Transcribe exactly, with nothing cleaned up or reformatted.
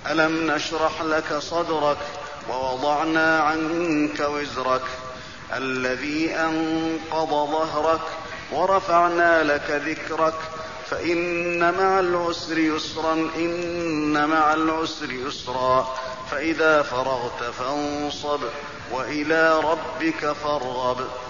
ألم نشرح لك صدرك ووضعنا عنك وزرك الذي أنقض ظهرك ورفعنا لك ذكرك فإن مع العسر يسرا إن مع العسر يسرا فإذا فرغت فانصب وإلى ربك فارغب